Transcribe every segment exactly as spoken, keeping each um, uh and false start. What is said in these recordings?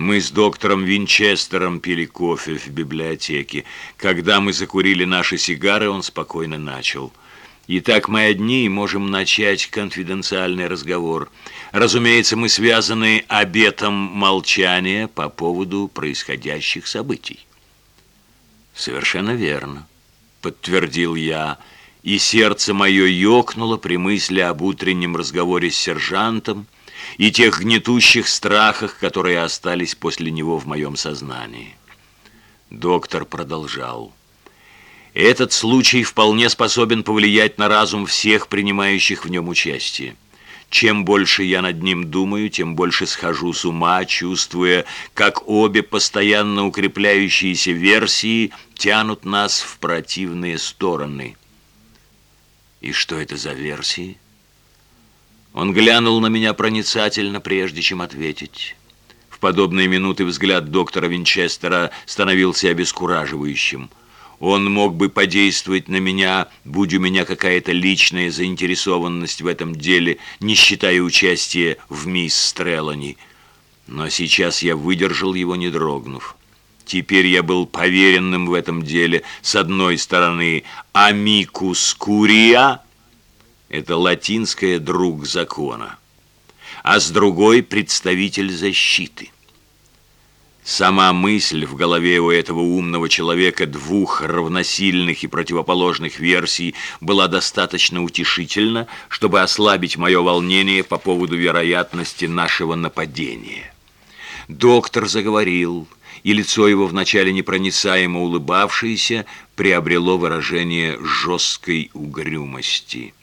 Мы с доктором Винчестером пили кофе в библиотеке. Когда мы закурили наши сигары, он спокойно начал. Итак, мы одни и можем начать конфиденциальный разговор. Разумеется, мы связаны обетом молчания по поводу происходящих событий. Совершенно верно, подтвердил я, и сердце мое ёкнуло при мысли об утреннем разговоре с сержантом и тех гнетущих страхах, которые остались после него в моем сознании. Доктор продолжал. Этот случай вполне способен повлиять на разум всех принимающих в нем участие. Чем больше я над ним думаю, тем больше схожу с ума, чувствуя, как обе постоянно укрепляющиеся версии тянут нас в противные стороны. И что это за версии? Он глянул на меня проницательно, прежде чем ответить. В подобные минуты взгляд доктора Винчестера становился обескураживающим. Он мог бы подействовать на меня, будь у меня какая-то личная заинтересованность в этом деле, не считая участия в мисс Стрелани. Но сейчас я выдержал его, не дрогнув. Теперь я был поверенным в этом деле. С одной стороны, амикус курия — это латинское «друг закона», а с другой — представитель защиты. Сама мысль в голове у этого умного человека двух равносильных и противоположных версий была достаточно утешительна, чтобы ослабить мое волнение по поводу вероятности нашего нападения. Доктор заговорил, и лицо его, вначале непроницаемо улыбавшееся, приобрело выражение жесткой угрюмости.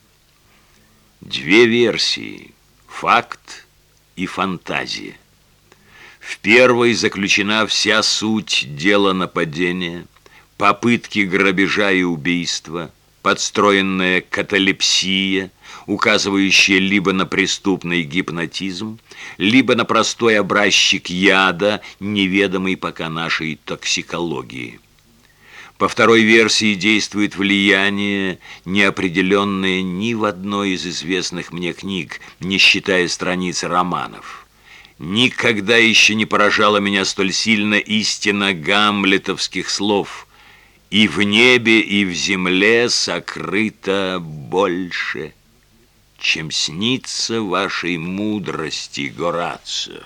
Две версии — факт и фантазия. В первой заключена вся суть дела нападения, попытки грабежа и убийства, подстроенная каталепсия, указывающая либо на преступный гипнотизм, либо на простой образчик яда, неведомый пока нашей токсикологии. По второй версии действует влияние, неопределенное ни в одной из известных мне книг, не считая страниц романов. Никогда еще не поражала меня столь сильно истина гамлетовских слов: «И в небе, и в земле сокрыто больше, чем снится вашей мудрости, Горацио».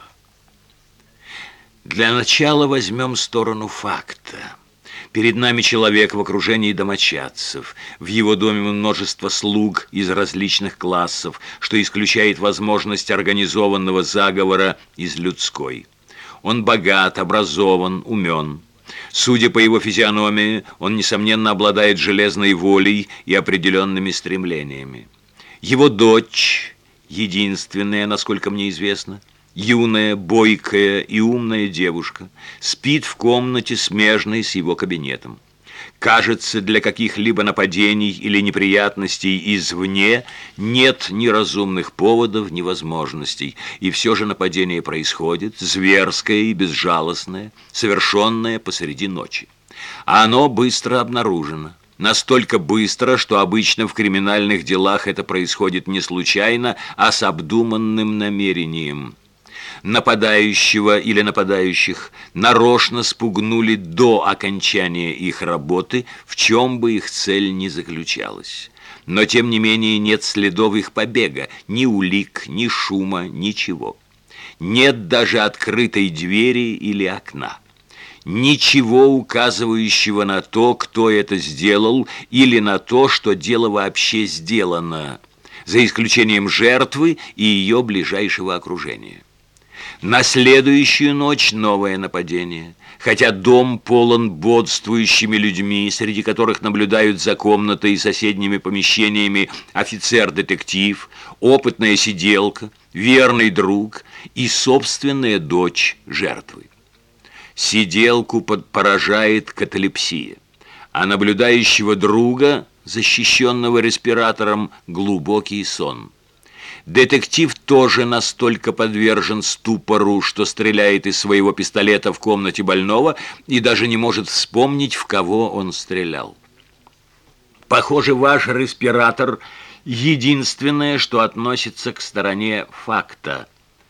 Для начала возьмем сторону факта. Перед нами человек в окружении домочадцев. В его доме множество слуг из различных классов, что исключает возможность организованного заговора из людской. Он богат, образован, умен. Судя по его физиономии, он, несомненно, обладает железной волей и определенными стремлениями. Его дочь, единственная, насколько мне известно, юная, бойкая и умная девушка, спит в комнате, смежной с его кабинетом. Кажется, для каких-либо нападений или неприятностей извне нет ни разумных поводов, ни возможностей. И все же нападение происходит, зверское и безжалостное, совершенное посреди ночи. А оно быстро обнаружено. Настолько быстро, что обычно в криминальных делах это происходит не случайно, а с обдуманным намерением. Нападающего или нападающих нарочно спугнули до окончания их работы, в чем бы их цель ни заключалась. Но, тем не менее, нет следов их побега, ни улик, ни шума, ничего. Нет даже открытой двери или окна. Ничего указывающего на то, кто это сделал, или на то, что дело вообще сделано, за исключением жертвы и ее ближайшего окружения. На следующую ночь новое нападение. Хотя дом полон бодствующими людьми, среди которых наблюдают за комнатой и соседними помещениями офицер-детектив, опытная сиделка, верный друг и собственная дочь жертвы. Сиделку поражает каталепсия, а наблюдающего друга, защищенного респиратором, глубокий сон. Детектив тоже настолько подвержен ступору, что стреляет из своего пистолета в комнате больного и даже не может вспомнить, в кого он стрелял. Похоже, ваш респиратор — единственное, что относится к стороне факта.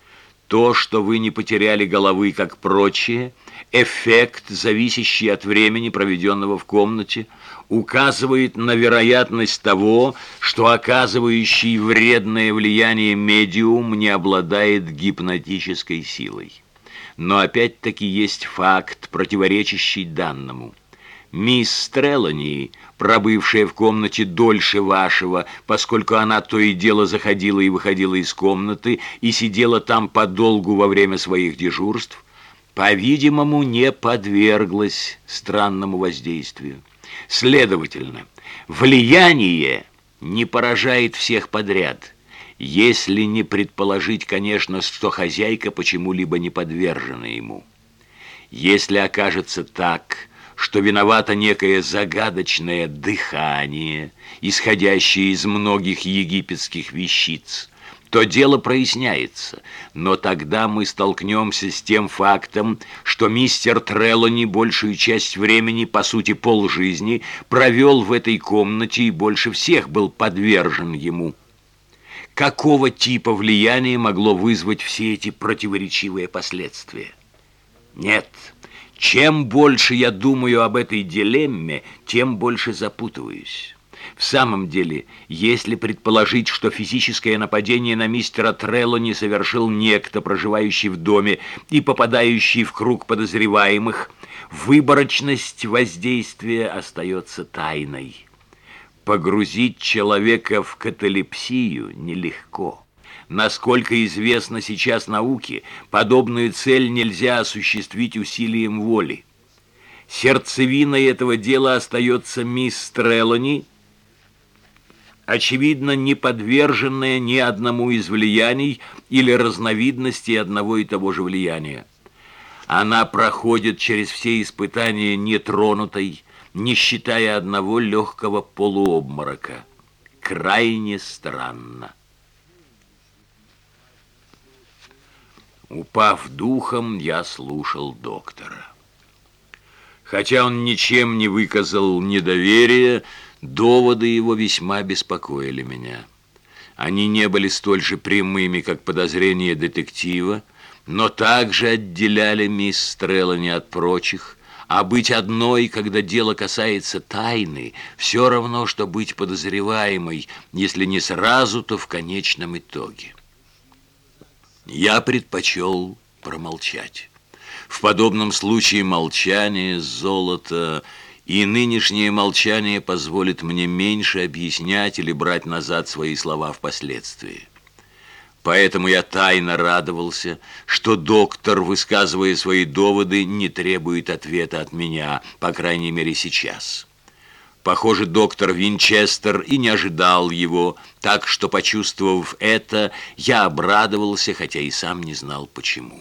То, что вы не потеряли головы, как прочие, эффект, зависящий от времени, проведенного в комнате, указывает на вероятность того, что оказывающий вредное влияние медиум не обладает гипнотической силой. Но опять-таки есть факт, противоречащий данному. Мисс Трелани, пробывшая в комнате дольше вашего, поскольку она то и дело заходила и выходила из комнаты и сидела там подолгу во время своих дежурств, по-видимому, не подверглась странному воздействию. Следовательно, влияние не поражает всех подряд, если не предположить, конечно, что хозяйка почему-либо не подвержена ему. Если окажется так, что виновато некое загадочное дыхание, исходящее из многих египетских вещиц, то дело проясняется, но тогда мы столкнемся с тем фактом, что мистер Трелани большую часть времени, по сути полжизни, провел в этой комнате и больше всех был подвержен ему. Какого типа влияния могло вызвать все эти противоречивые последствия? Нет. Чем больше я думаю об этой дилемме, тем больше запутываюсь. В самом деле, если предположить, что физическое нападение на мистера Трелани совершил некто, проживающий в доме и попадающий в круг подозреваемых, выборочность воздействия остается тайной. Погрузить человека в каталепсию нелегко. Насколько известно сейчас науке, подобную цель нельзя осуществить усилием воли. Сердцевиной этого дела остается мисс Трелани, очевидно, не подверженная ни одному из влияний или разновидностей одного и того же влияния. Она проходит через все испытания нетронутой, не считая одного легкого полуобморока. Крайне странно. Упав духом, я слушал доктора. Хотя он ничем не выказал недоверия, доводы его весьма беспокоили меня. Они не были столь же прямыми, как подозрения детектива, но также отделяли мисс Трелани от прочих, а быть одной, когда дело касается тайны, все равно, что быть подозреваемой, если не сразу, то в конечном итоге. Я предпочел промолчать. В подобном случае молчание — золото, и нынешнее молчание позволит мне меньше объяснять или брать назад свои слова впоследствии. Поэтому я тайно радовался, что доктор, высказывая свои доводы, не требует ответа от меня, по крайней мере сейчас. Похоже, доктор Винчестер и не ожидал его, так что, почувствовав это, я обрадовался, хотя и сам не знал, почему.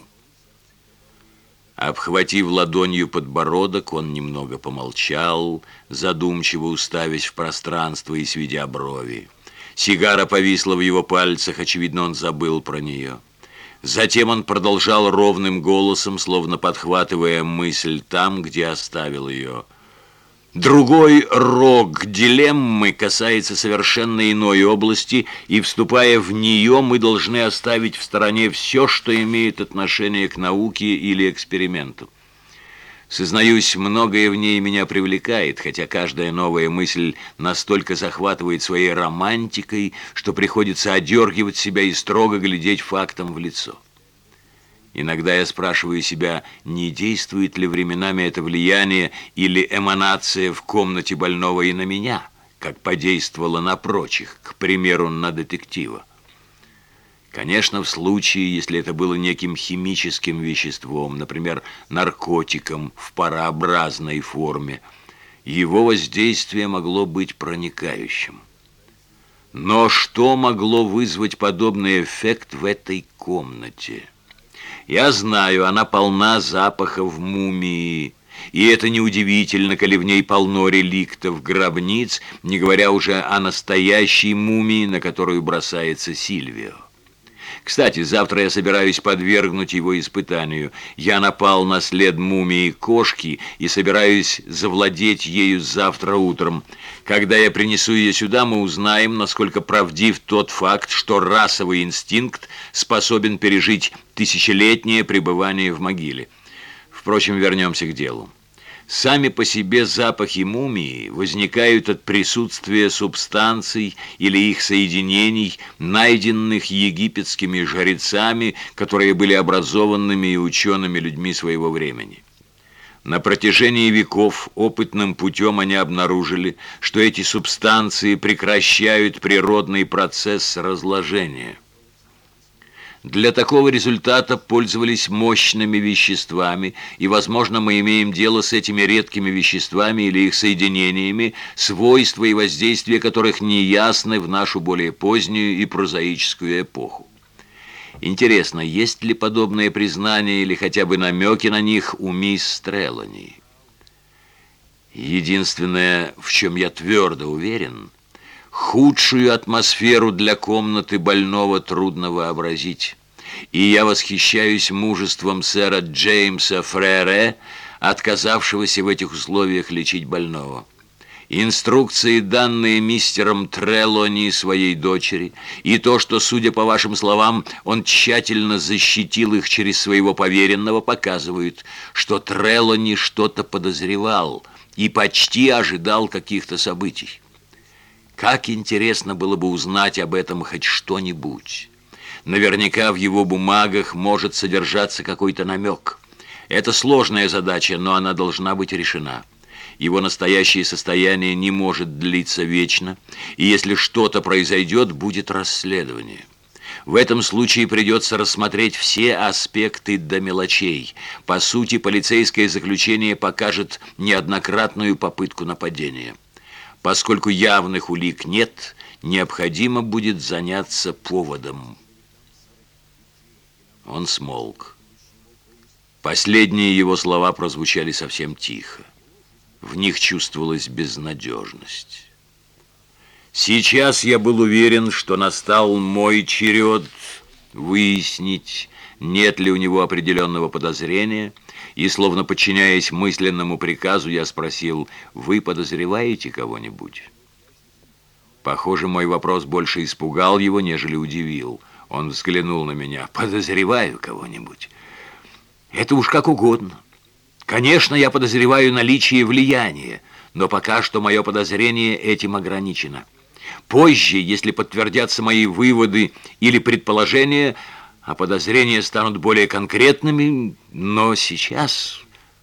Обхватив ладонью подбородок, он немного помолчал, задумчиво уставясь в пространство и сведя брови. Сигара повисла в его пальцах, очевидно, он забыл про нее. Затем он продолжал ровным голосом, словно подхватывая мысль там, где оставил ее. Другой рог дилеммы касается совершенно иной области, и, вступая в нее, мы должны оставить в стороне все, что имеет отношение к науке или эксперименту. Сознаюсь, многое в ней меня привлекает, хотя каждая новая мысль настолько захватывает своей романтикой, что приходится одергивать себя и строго глядеть фактам в лицо. Иногда я спрашиваю себя, не действует ли временами это влияние или эманация в комнате больного и на меня, как подействовало на прочих, к примеру, на детектива. Конечно, в случае, если это было неким химическим веществом, например, наркотиком в парообразной форме, его воздействие могло быть проникающим. Но что могло вызвать подобный эффект в этой комнате? Я знаю, она полна запахов мумии, и это неудивительно, коли в ней полно реликтов гробниц, не говоря уже о настоящей мумии, на которую бросается Сильвио. Кстати, завтра я собираюсь подвергнуть его испытанию. Я напал на след мумии кошки и собираюсь завладеть ею завтра утром. Когда я принесу ее сюда, мы узнаем, насколько правдив тот факт, что расовый инстинкт способен пережить тысячелетнее пребывание в могиле. Впрочем, вернемся к делу. Сами по себе запахи мумии возникают от присутствия субстанций или их соединений, найденных египетскими жрецами, которые были образованными и учеными людьми своего времени. На протяжении веков опытным путем они обнаружили, что эти субстанции прекращают природный процесс разложения. Для такого результата пользовались мощными веществами, и, возможно, мы имеем дело с этими редкими веществами или их соединениями, свойства и воздействия которых неясны в нашу более позднюю и прозаическую эпоху. Интересно, есть ли подобные признания или хотя бы намеки на них у мисс Трелани? Единственное, в чем я твердо уверен, худшую атмосферу для комнаты больного трудно вообразить. И я восхищаюсь мужеством сэра Джеймса Фрере, отказавшегося в этих условиях лечить больного. Инструкции, данные мистером Трелони своей дочери, и то, что, судя по вашим словам, он тщательно защитил их через своего поверенного, показывают, что Трелони что-то подозревал и почти ожидал каких-то событий. Как интересно было бы узнать об этом хоть что-нибудь. Наверняка в его бумагах может содержаться какой-то намек. Это сложная задача, но она должна быть решена. Его настоящее состояние не может длиться вечно, и если что-то произойдет, будет расследование. В этом случае придется рассмотреть все аспекты до мелочей. По сути, полицейское заключение покажет неоднократную попытку нападения. Поскольку явных улик нет, необходимо будет заняться поводом. Он смолк. Последние его слова прозвучали совсем тихо. В них чувствовалась безнадежность. Сейчас я был уверен, что настал мой черед выяснить, нет ли у него определенного подозрения, и, словно подчиняясь мысленному приказу, я спросил: «Вы подозреваете кого-нибудь?» Похоже, мой вопрос больше испугал его, нежели удивил. Он взглянул на меня. «Подозреваю кого-нибудь? Это уж как угодно. Конечно, я подозреваю наличие влияния, но пока что мое подозрение этим ограничено. Позже, если подтвердятся мои выводы или предположения, а подозрения станут более конкретными, но сейчас...»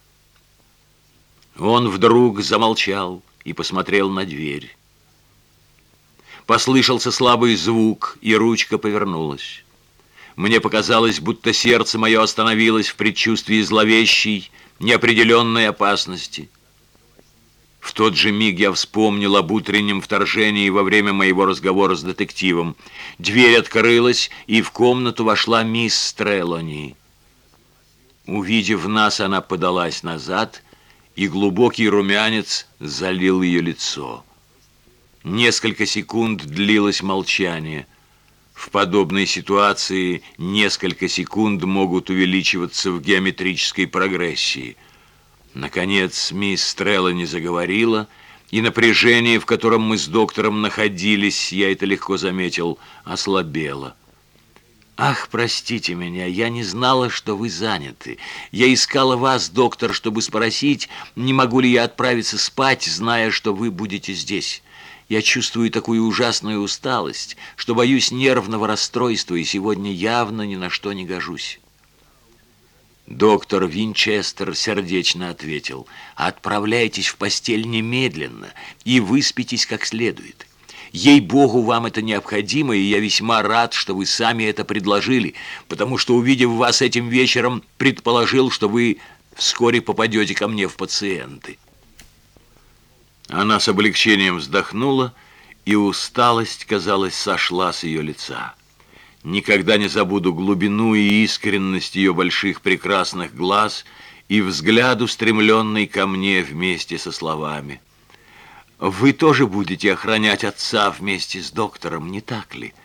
Он вдруг замолчал и посмотрел на дверь. Послышался слабый звук, и ручка повернулась. Мне показалось, будто сердце мое остановилось в предчувствии зловещей, неопределенной опасности. В тот же миг я вспомнил об утреннем вторжении во время моего разговора с детективом. Дверь открылась, и в комнату вошла мисс Трелони. Увидев нас, она подалась назад, и глубокий румянец залил ее лицо. Несколько секунд длилось молчание. В подобной ситуации несколько секунд могут увеличиваться в геометрической прогрессии. Наконец мисс Трелони заговорила, и напряжение, в котором мы с доктором находились, я это легко заметил, ослабело. «Ах, простите меня, я не знала, что вы заняты. Я искала вас, доктор, чтобы спросить, не могу ли я отправиться спать, зная, что вы будете здесь. Я чувствую такую ужасную усталость, что боюсь нервного расстройства, и сегодня явно ни на что не гожусь». Доктор Винчестер сердечно ответил: «Отправляйтесь в постель немедленно и выспитесь как следует. Ей-богу, вам это необходимо, и я весьма рад, что вы сами это предложили, потому что, увидев вас этим вечером, предположил, что вы вскоре попадете ко мне в пациенты». Она с облегчением вздохнула, и усталость, казалось, сошла с ее лица. Никогда не забуду глубину и искренность ее больших прекрасных глаз и взгляд, устремленный ко мне вместе со словами: «Вы тоже будете охранять отца вместе с доктором, не так ли?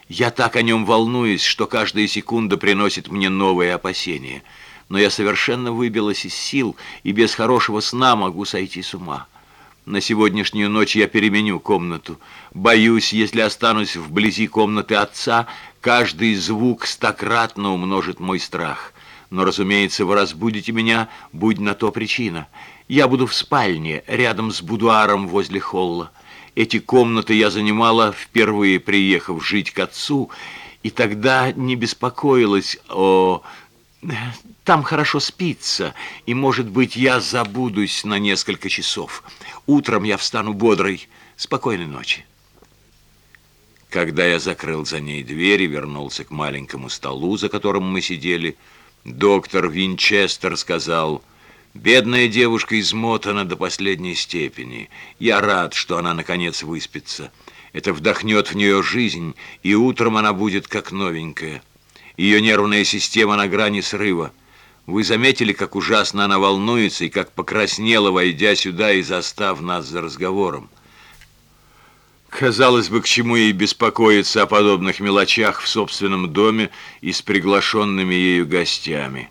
Я так о нем волнуюсь, что каждая секунда приносит мне новые опасения. Но я совершенно выбилась из сил и без хорошего сна могу сойти с ума. На сегодняшнюю ночь я переменю комнату. Боюсь, если останусь вблизи комнаты отца, каждый звук стократно умножит мой страх. Но, разумеется, вы разбудите меня, будь на то причина. Я буду в спальне, рядом с будуаром возле холла. Эти комнаты я занимала, впервые приехав жить к отцу, и тогда не беспокоилась о... Там хорошо спится, и, может быть, я забудусь на несколько часов. Утром я встану бодрой. Спокойной ночи. Когда я закрыл за ней дверь и вернулся к маленькому столу, за которым мы сидели, доктор Винчестер сказал: «Бедная девушка измотана до последней степени. Я рад, что она, наконец, выспится. Это вдохнет в нее жизнь, и утром она будет как новенькая. Ее нервная система на грани срыва. Вы заметили, как ужасно она волнуется и как покраснела, войдя сюда и застав нас за разговором? Казалось бы, к чему ей беспокоиться о подобных мелочах в собственном доме и с приглашенными ею гостями».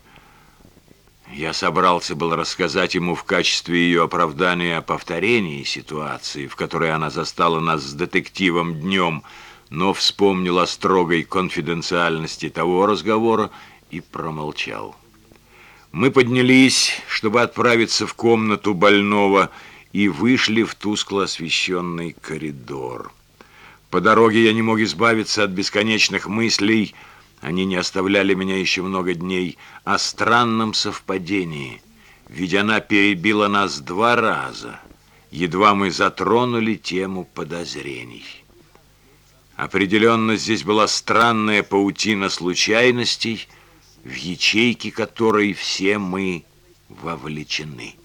Я собрался был рассказать ему в качестве ее оправдания о повторении ситуации, в которой она застала нас с детективом днем, но вспомнил о строгой конфиденциальности того разговора и промолчал. Мы поднялись, чтобы отправиться в комнату больного, и вышли в тускло освещенный коридор. По дороге я не мог избавиться от бесконечных мыслей, они не оставляли меня еще много дней, о странном совпадении, ведь она перебила нас два раза, едва мы затронули тему подозрений. Определенно здесь была странная паутина случайностей, в ячейки которой все мы вовлечены.